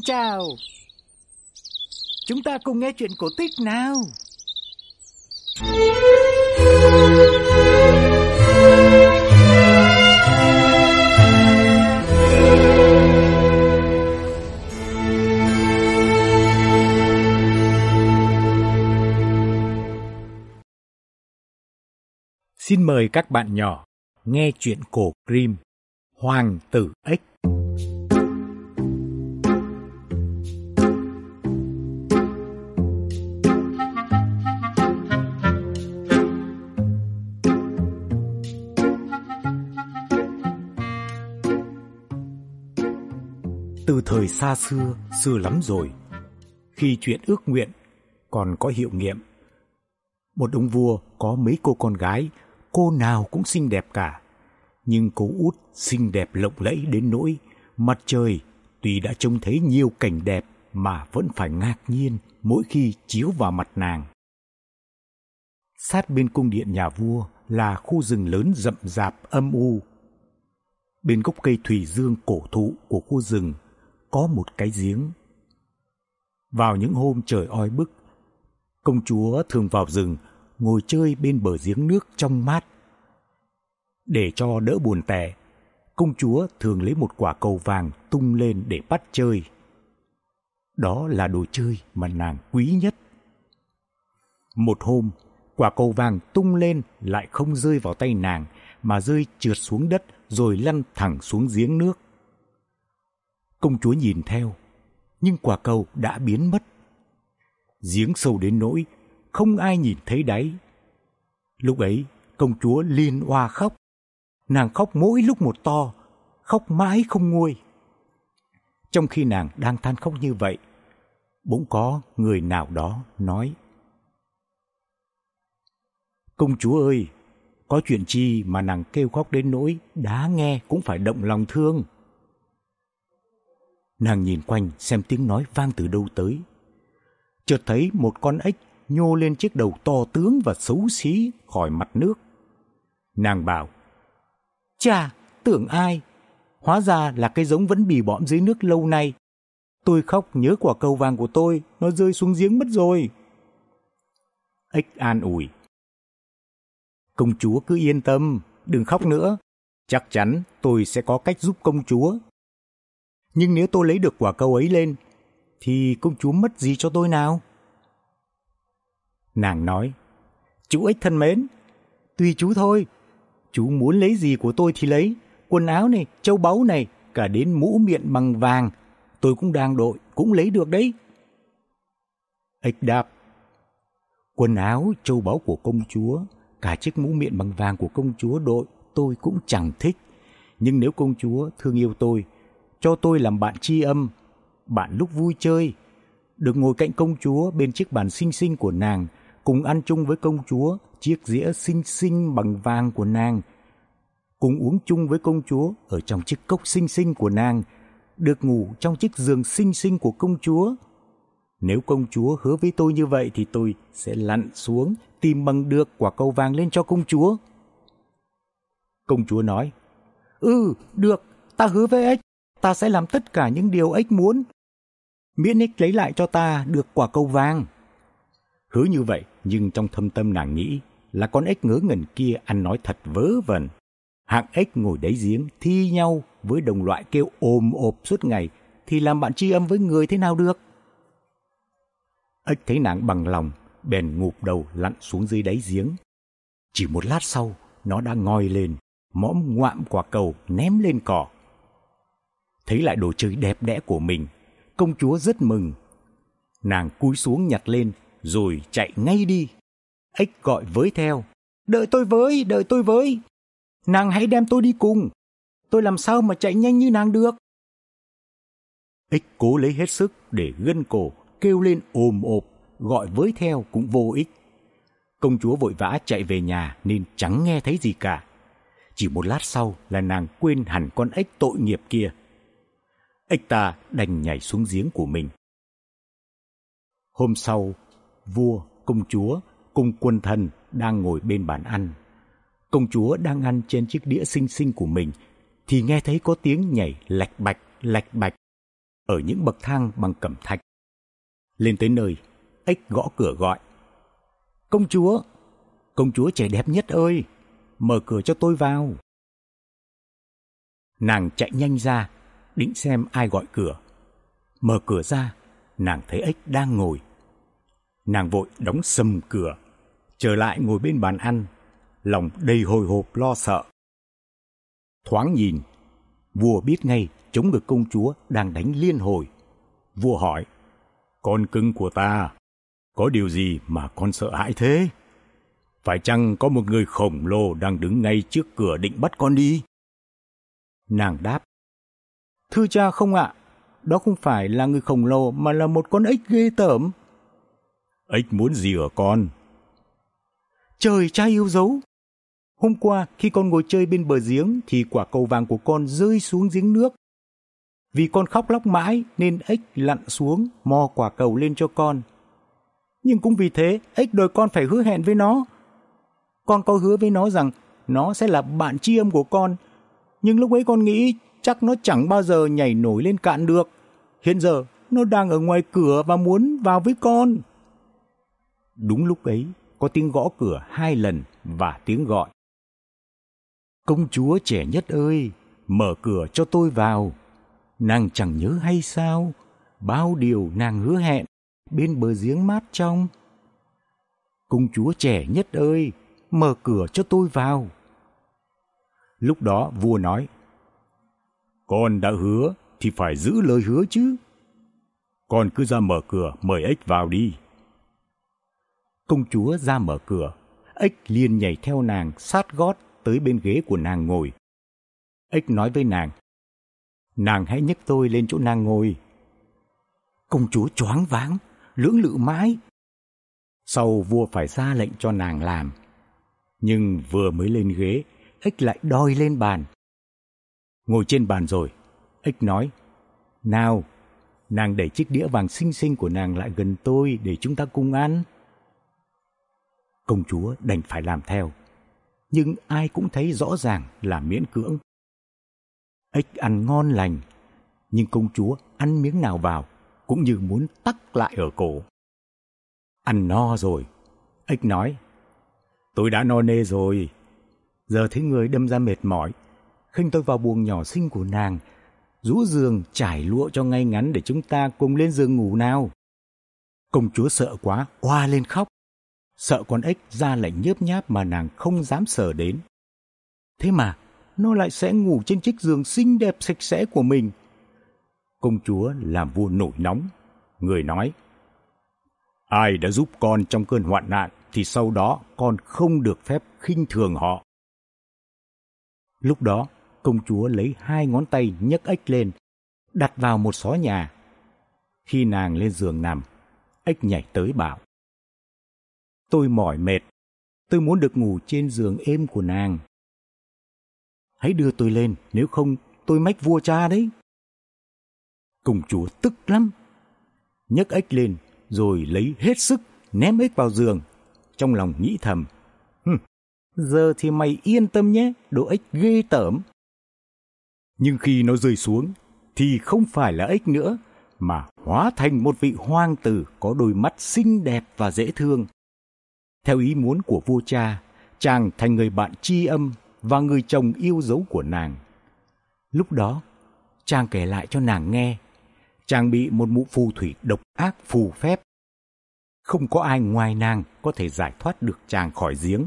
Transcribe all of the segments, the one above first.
chào. Chúng ta cùng nghe chuyện cổ tích nào. Xin mời các bạn nhỏ nghe chuyện cổ Grimm Hoàng tử ếch. Từ thời xa xưa, xưa lắm rồi, khi chuyện ước nguyện còn có hiệu nghiệm, một ông vua có mấy cô con gái, cô nào cũng xinh đẹp cả. Nhưng cô út xinh đẹp lộng lẫy đến nỗi mặt trời tuy đã trông thấy nhiều cảnh đẹp mà vẫn phải ngạc nhiên mỗi khi chiếu vào mặt nàng. Sát bên cung điện nhà vua là khu rừng lớn rậm rạp âm u. Bên gốc cây thủy dương cổ thụ của khu rừng có một cái giếng. Vào những hôm trời oi bức, công chúa thường vào rừng ngồi chơi bên bờ giếng nước trong mát. Để cho đỡ buồn tẻ, công chúa thường lấy một quả cầu vàng tung lên để bắt chơi. Đó là đồ chơi mà nàng quý nhất. Một hôm, quả cầu vàng tung lên lại không rơi vào tay nàng mà rơi trượt xuống đất rồi lăn thẳng xuống giếng nước. Công chúa nhìn theo, nhưng quả cầu đã biến mất. Giếng sâu đến nỗi không ai nhìn thấy đáy. Lúc ấy, công chúa liên oa khóc. Nàng khóc mỗi lúc một to, khóc mãi không nguôi. Trong khi nàng đang than khóc như vậy, bỗng có người nào đó nói: "Công chúa ơi, có chuyện chi mà nàng kêu khóc đến nỗi đá nghe cũng phải động lòng thương?" Nàng nhìn quanh xem tiếng nói vang từ đâu tới. Chợt thấy một con ếch nhô lên chiếc đầu to tướng và xấu xí khỏi mặt nước. Nàng bảo: "Chà, tưởng ai? Hóa ra là cái giống vẫn bì bõm dưới nước lâu nay. Tôi khóc nhớ quả cầu vàng của tôi, nó rơi xuống giếng mất rồi." Ếch an ủi: "Công chúa cứ yên tâm, đừng khóc nữa. Chắc chắn tôi sẽ có cách giúp công chúa. Nhưng nếu tôi lấy được quả cầu ấy lên, thì công chúa mất gì cho tôi nào?" Nàng nói: "Chú ếch thân mến, tùy chú thôi. Chú muốn lấy gì của tôi thì lấy, quần áo này, châu báu này, cả đến mũ miện bằng vàng, tôi cũng đang đội, cũng lấy được đấy." Ếch đáp: "Quần áo, châu báu của công chúa, cả chiếc mũ miện bằng vàng của công chúa đội, tôi cũng chẳng thích. Nhưng nếu công chúa thương yêu tôi, cho tôi làm bạn tri âm, bạn lúc vui chơi, được ngồi cạnh công chúa bên chiếc bàn xinh xinh của nàng, cùng ăn chung với công chúa chiếc dĩa xinh xinh bằng vàng của nàng, cùng uống chung với công chúa ở trong chiếc cốc xinh xinh của nàng, được ngủ trong chiếc giường xinh xinh của công chúa. Nếu công chúa hứa với tôi như vậy thì tôi sẽ lặn xuống tìm bằng được quả cầu vàng lên cho công chúa." Công chúa nói: Được, ta hứa với ếch, ta sẽ làm tất cả những điều ếch muốn, miễn ếch lấy lại cho ta được quả cầu vàng." Hứa như vậy, nhưng trong thâm tâm nàng nghĩ là con ếch ngớ ngẩn kia ăn nói thật vớ vẩn. Hạng ếch ngồi đáy giếng thi nhau với đồng loại kêu ồm ộp suốt ngày thì làm bạn tri âm với người thế nào được. Ếch thấy nàng bằng lòng, bèn ngụp đầu lặn xuống dưới đáy giếng. Chỉ một lát sau, nó đã ngoi lên, mõm ngoạm quả cầu ném lên cỏ. Thấy lại đồ chơi đẹp đẽ của mình, công chúa rất mừng. Nàng cúi xuống nhặt lên rồi chạy ngay đi. Ếch gọi với theo: Đợi tôi với. Nàng hãy đem tôi đi cùng. Tôi làm sao mà chạy nhanh như nàng được?" Ếch cố lấy hết sức để gân cổ, kêu lên ồm ộp, gọi với theo cũng vô ích. Công chúa vội vã chạy về nhà nên chẳng nghe thấy gì cả. Chỉ một lát sau là nàng quên hẳn con ếch tội nghiệp kia. Ếch ta đành nhảy xuống giếng của mình. Hôm sau, vua, công chúa cùng quần thần đang ngồi bên bàn ăn. Công chúa đang ăn trên chiếc đĩa xinh xinh của mình thì nghe thấy có tiếng nhảy lạch bạch. ở những bậc thang bằng cẩm thạch. Lên tới nơi, ếch gõ cửa gọi. Công chúa trẻ đẹp nhất ơi, mở cửa cho tôi vào. Nàng chạy nhanh ra, định xem ai gọi cửa. Mở cửa ra, nàng thấy ếch đang ngồi. Nàng vội đóng sầm cửa, trở lại ngồi bên bàn ăn, lòng đầy hồi hộp lo sợ. Thoáng nhìn, vua biết ngay chống ngực công chúa đang đánh liên hồi. Vua hỏi, con cưng của ta, có điều gì mà con sợ hãi thế? Phải chăng có một người khổng lồ đang đứng ngay trước cửa định bắt con đi? Nàng đáp, thưa cha không ạ, đó không phải là người khổng lồ mà là một con ếch ghê tởm. Ếch muốn gì ở con? Trời, cha yêu dấu! Hôm qua khi con ngồi chơi bên bờ giếng thì quả cầu vàng của con rơi xuống giếng nước. Vì con khóc lóc mãi nên ếch lặn xuống mò quả cầu lên cho con. Nhưng cũng vì thế ếch đòi con phải hứa hẹn với nó. Con có hứa với nó rằng nó sẽ là bạn tri âm của con. Nhưng lúc ấy con nghĩ chắc nó chẳng bao giờ nhảy nổi lên cạn được. Hiện giờ nó đang ở ngoài cửa và muốn vào với con. Đúng lúc ấy có tiếng gõ cửa 2 lần và tiếng gọi. Công chúa trẻ nhất ơi, mở cửa cho tôi vào. Nàng chẳng nhớ hay sao, bao điều nàng hứa hẹn bên bờ giếng mát trong. Công chúa trẻ nhất ơi, mở cửa cho tôi vào. Lúc đó vua nói, con đã hứa thì phải giữ lời hứa chứ. Con cứ ra mở cửa mời ếch vào đi. Công chúa ra mở cửa, ếch liền nhảy theo nàng sát gót tới bên ghế của nàng ngồi. Ếch nói với nàng hãy nhấc tôi lên chỗ nàng ngồi. Công chúa choáng váng, lưỡng lự mãi. Sau vua phải ra lệnh cho nàng làm. Nhưng vừa mới lên ghế, ếch lại đòi lên bàn. Ngồi trên bàn rồi, ếch nói, nào, nàng đẩy chiếc đĩa vàng xinh xinh của nàng lại gần tôi để chúng ta cùng ăn. Công chúa đành phải làm theo, nhưng ai cũng thấy rõ ràng là miễn cưỡng. Ếch ăn ngon lành, nhưng công chúa ăn miếng nào vào cũng như muốn tắc lại ở cổ. Ăn no rồi, ếch nói, tôi đã no nê rồi, giờ thấy người đâm ra mệt mỏi, khênh tôi vào buồng nhỏ xinh của nàng, rũ giường trải lụa cho ngay ngắn để chúng ta cùng lên giường ngủ nào. Công chúa sợ quá, oa lên khóc, sợ con ếch ra lệnh nhớp nháp mà nàng không dám sờ đến. Thế mà nó lại sẽ ngủ trên chiếc giường xinh đẹp sạch sẽ của mình. Công chúa làm vua nổi nóng, người nói, ai đã giúp con trong cơn hoạn nạn thì sau đó con không được phép khinh thường họ. Lúc đó công chúa lấy 2 ngón tay nhấc ếch lên, đặt vào một xó nhà. Khi nàng lên giường nằm, ếch nhảy tới bảo, tôi mỏi mệt, tôi muốn được ngủ trên giường êm của nàng. Hãy đưa tôi lên, nếu không tôi mách vua cha đấy. Công chúa tức lắm, nhấc ếch lên rồi lấy hết sức ném ếch vào giường, trong lòng nghĩ thầm, giờ thì mày yên tâm nhé, đồ ếch ghê tởm. Nhưng khi nó rơi xuống thì không phải là ếch nữa, mà hóa thành một vị hoàng tử có đôi mắt xinh đẹp và dễ thương. Theo ý muốn của vua cha, chàng thành người bạn tri âm và người chồng yêu dấu của nàng. Lúc đó, chàng kể lại cho nàng nghe, chàng bị một mụ phù thủy độc ác phù phép. Không có ai ngoài nàng có thể giải thoát được chàng khỏi giếng.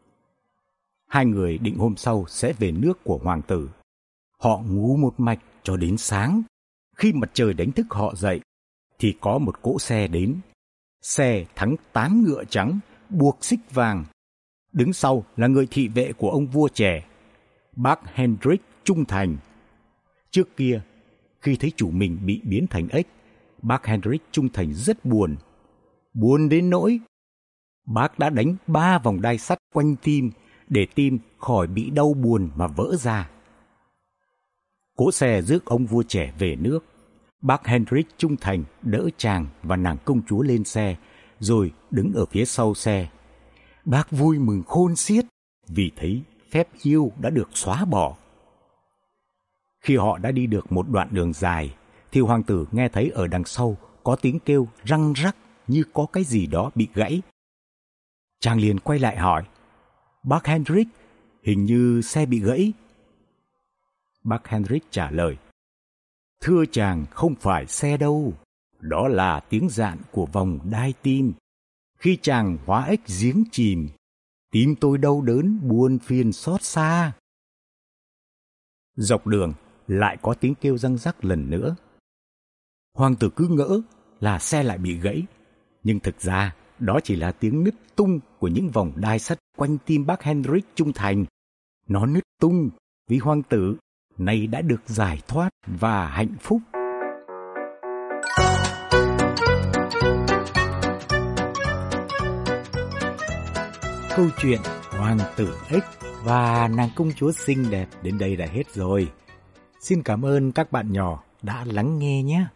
2 người định hôm sau sẽ về nước của hoàng tử. Họ ngủ một mạch cho đến sáng. Khi mặt trời đánh thức họ dậy, thì có một cỗ xe đến. Xe thắng 8 ngựa trắng, buộc xích vàng. Đứng sau là người thị vệ của ông vua trẻ, bác Hendrik trung thành. Trước kia, khi thấy chủ mình bị biến thành ếch, bác Hendrik trung thành rất buồn. Buồn đến nỗi bác đã đánh 3 vòng đai sắt quanh tim để tim khỏi bị đau buồn mà vỡ ra. Cỗ xe rước ông vua trẻ về nước. Bác Hendrik trung thành đỡ chàng và nàng công chúa lên xe, rồi đứng ở phía sau xe. Bác vui mừng khôn xiết vì thấy phép yêu đã được xóa bỏ. Khi họ đã đi được một đoạn đường dài, thì hoàng tử nghe thấy ở đằng sau có tiếng kêu răng rắc như có cái gì đó bị gãy. Chàng liền quay lại hỏi, bác Hendrik, hình như xe bị gãy. Bác Hendrik trả lời, thưa chàng, không phải xe đâu, đó là tiếng dạn của vòng đai tim. Khi chàng hóa ếch giếng chìm, tim tôi đau đớn buồn phiền xót xa. Dọc đường lại có tiếng kêu răng rắc lần nữa. Hoàng tử cứ ngỡ là xe lại bị gãy, nhưng thực ra đó chỉ là tiếng nứt tung của những vòng đai sắt quanh tim bác Hendrik trung thành. Nó nứt tung vì hoàng tử nay đã được giải thoát và hạnh phúc. Câu chuyện Hoàng tử ếch và nàng công chúa xinh đẹp đến đây đã hết rồi. Xin cảm ơn các bạn nhỏ đã lắng nghe nhé.